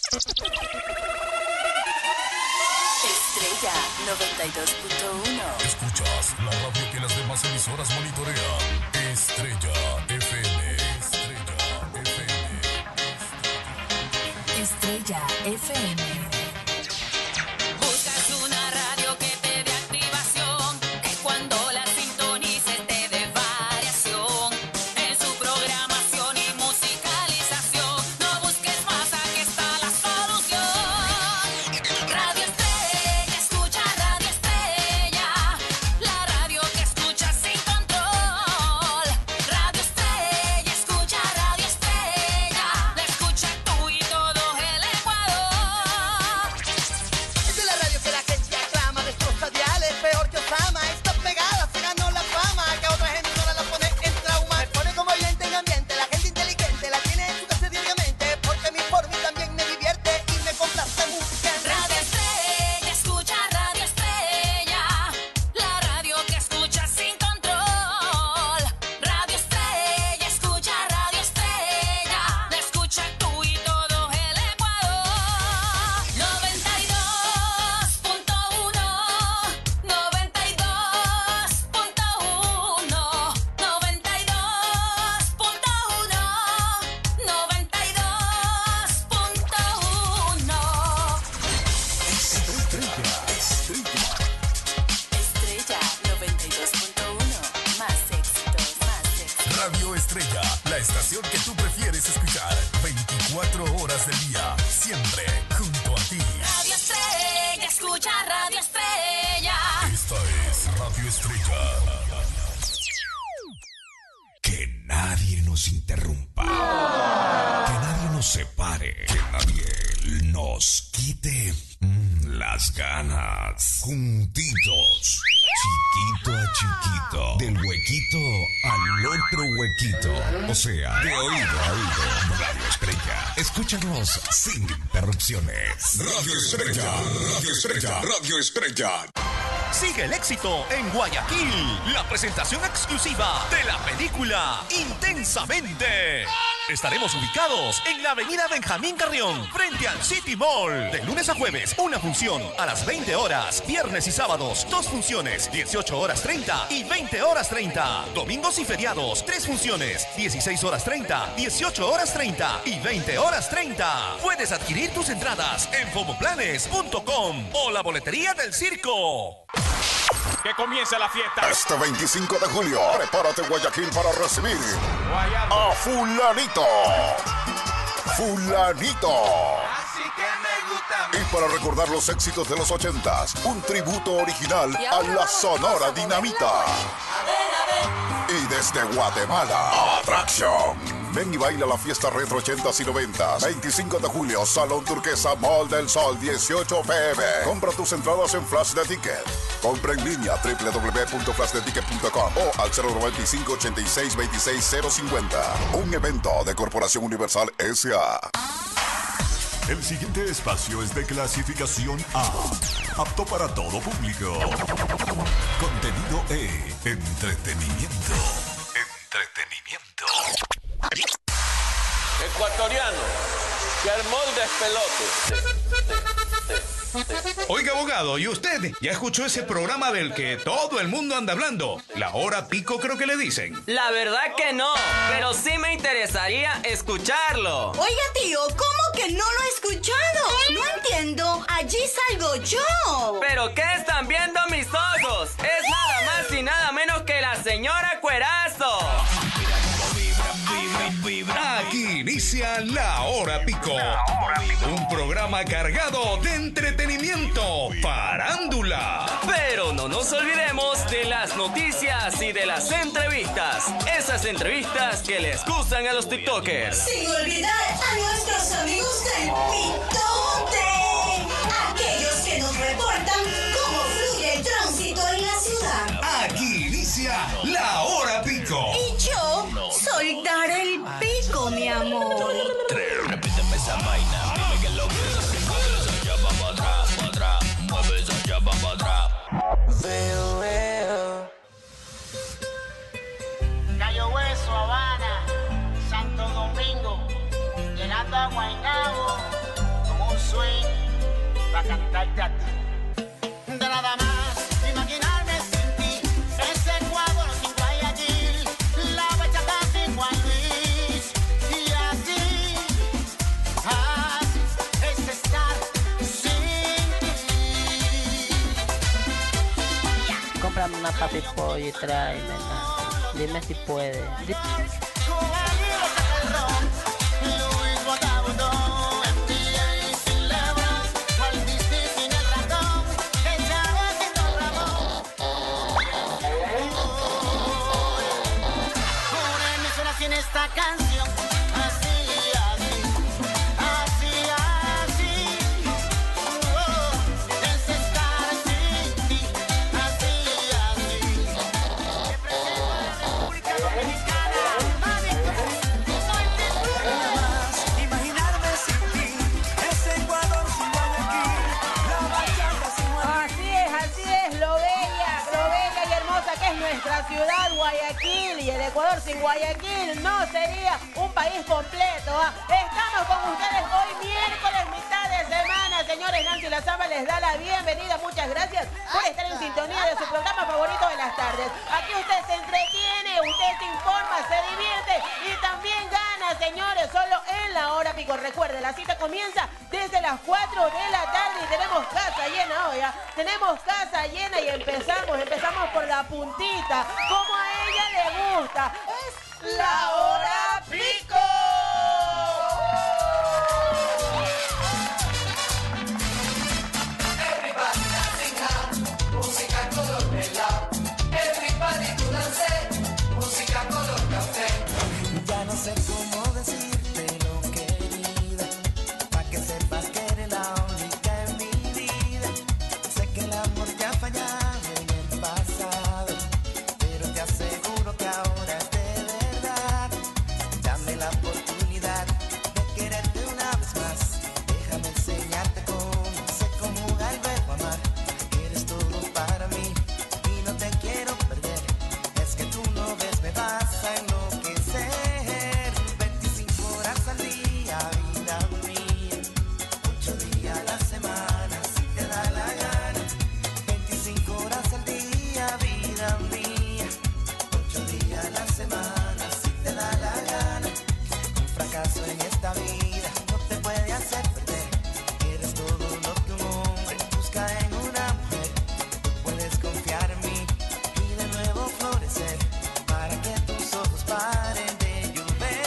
Estrella 92.1. Escuchas la radio que las demás emisoras monitorean. Estrella FM. Estrella FM. Estrella FM. Buscas una radio que te dé activación, que cuando la sintonices te dé variación en su programación y musicalización. No busques más, aquí está la solución. Radio Estrella, escucha Radio Estrella, la radio que escuchas sin control. Radio Estrella, escucha Radio Estrella, la escucha tú y todo el Ecuador. Es de la radio que la gente aclama, destroza diales, peor que Osama. Está pegada, se ganó la fama, que a otra gente no la pone en trauma. Me pone como oyente en ambiente, la gente inteligente la tiene en su casa diariamente, porque mi por mí también me divierte y me complace música. Radio Estrella, escucha Radio Estrella, la radio que escucha sin control. Radio Estrella, escucha Radio Estrella, la escucha tú y todo el Ecuador. 92.1, 92.1, 92.1, 92.1. Estrella 92.1. Más éxitos, más éxitos. Radio Estrella, la estación que tú prefieres escuchar. 24 horas del día, siempre junto a ti. Radio Estrella, escucha Radio Estrella. Esta es Radio Estrella. Que nadie nos interrumpa. Que nadie nos separe. Que nadie nos quite las ganas. Juntitos. Chiquito a chiquito. Del huequito al otro huequito. O sea, de oído a oído. Radio Estrella. Escúchanos sin interrupciones. Radio Estrella, Radio Estrella, Radio Estrella. Sigue el éxito en Guayaquil, la presentación exclusiva de la película Intensamente. Estaremos ubicados en la avenida Benjamín Carrión, frente al City Mall. De lunes a jueves, una función a las 20 horas. Viernes y sábados, dos funciones, 18 horas 30 y 20 horas 30. Domingos y feriados, tres funciones, 16 horas 30, 18 horas 30 y 20 horas 30. Puedes adquirir tus entradas en fomoplanes.com o la boletería del circo. Que comience la fiesta. Este 25 de julio, prepárate Guayaquil para recibir a Fulanito. Fulanito. Así que me gusta. Y para recordar los éxitos de los 80s, un tributo original a la Sonora Dinamita. Y desde Guatemala, Atraction. Ven y baila la fiesta retro 80s y 90s. 25 de julio, Salón Turquesa, Mall del Sol, 18 pm. Compra tus entradas en Flash de Ticket. Compra en línea www.flashdeticket.com o al 095-86-26-050. Un evento de Corporación Universal S.A. El siguiente espacio es de clasificación A, apto para todo público. Contenido E, entretenimiento. Entretenimiento. Ecuatoriano, que armó el despelote. Oiga, abogado, ¿y usted ya escuchó ese programa del que todo el mundo anda hablando? La hora pico, creo que le dicen. La verdad que no, pero sí me interesaría escucharlo. Oiga, tío, ¿cómo que no lo he escuchado? No entiendo, allí salgo yo. ¿Pero qué están viendo mis ojos? Es nada más y nada menos que la señora Cuerazo. Aquí inicia La Hora Pico. Un programa cargado de entretenimiento, farándula. Pero no nos olvidemos de las noticias y de las entrevistas. Esas entrevistas que les gustan a los tiktokers. Sin olvidar a nuestros amigos del Pitote. Aquellos que nos reportan cómo fluye el tránsito en la ciudad. Aquí inicia La Hora Pico. Y yo soy Dar el Pico, mi amor. Repíteme esa vaina, dime que lo que es. Mueve esa chapa para atrás, mueve esa chapa para atrás. Veo. Cayo Hueso, Habana, Santo Domingo, llegando a Guaynabo, con swing para cantarte a ti. De nada más imaginarme sin ti, ese Ecuador sin Guayaquil, la bachata sin Juan Luis, y así es estar sin ti. Cómprame una papi pollo y tráemela. Dime si puede. Luis Botabudo, NBA sin LeBron, Walt Disney sin el ratón, el Chavo sin Don Ramón. Una emisora sin esta canción, así, así, así, así. Es estar sin ti, así, así. Represento a la República Dominicana, mami. Imaginarme sin ti, ese Ecuador sin Guayaquil, la bachata sin Así es, lo bella y hermosa que es nuestra ciudad Guayaquil, y el Ecuador sin Guayaquil no sería un país completo. Estamos con ustedes hoy miércoles, mitad de semana, señores. Nancy Lazama les da la bienvenida, muchas gracias por estar en sintonía de su programa favorito de las tardes. Aquí usted se entretiene, usted se informa, se divierte y también gana, señores, solo en la hora pico. Recuerde, la cita comienza desde las 4 de la tarde y tenemos casa llena hoy. Tenemos casa llena y empezamos por la puntita, como a ella le gusta. Es la hora pico. Everybody dancing now, música color melao. Everybody to dance, música color café. Ya no sé cómo decírtelo, querida, pa' que sepas que eres la única en mi vida. Sé que el amor te ha fallado en el pasado, pero te aseguro que ahora es de verdad. Dame la oportunidad de quererte una vez más. Déjame enseñarte cómo se conjuga el verbo amar. Eres todo para mí y no te quiero perder. Es que tú no ves, me vas a enloquecer. 25 horas al día, vida mía. 8 días a la semana, si te da la gana. 25 horas al día, vida mía. 8 días a la semana, si te da la gana. Un fracaso en esta vida no te puede hacer perder. Eres todo lo que un hombre busca en una mujer. Tú puedes confiar en mí y de nuevo florecer, para que tus ojos paren de llover.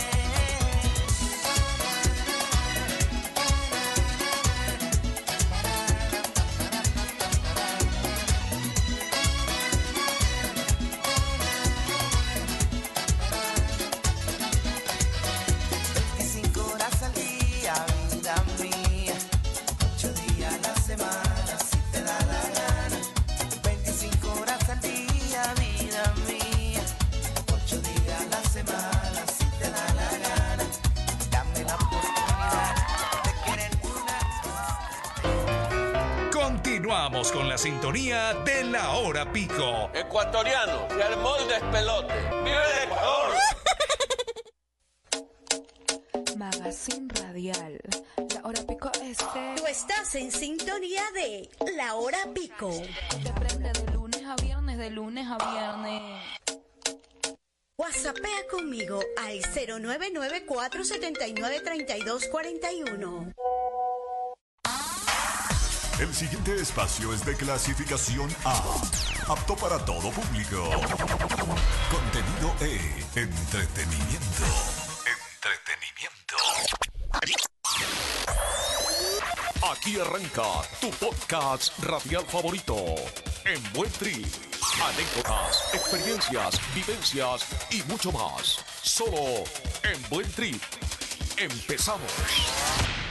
Horas al día, vida mía. 8 días a la semana, si te da la gana. 25 horas al día, vida mía. 8 días a la semana, si te da la gana. Dame la oportunidad de querer una vez más. Continuamos con la sintonía de la hora pico. Ecuatoriano, se armó el despelote. ¡Vive el Ecuador! Magazine Radial. La hora pico Tú estás en sintonía de La Hora Pico. Te prende de lunes a viernes, de lunes a viernes. WhatsAppea conmigo al 0994793241. El siguiente espacio es de clasificación A, apto para todo público. Contenido E, entretenimiento. Aquí arranca tu podcast radial favorito. En Buen Trip. Anécdotas, experiencias, vivencias y mucho más. Solo en Buen Trip. Empezamos.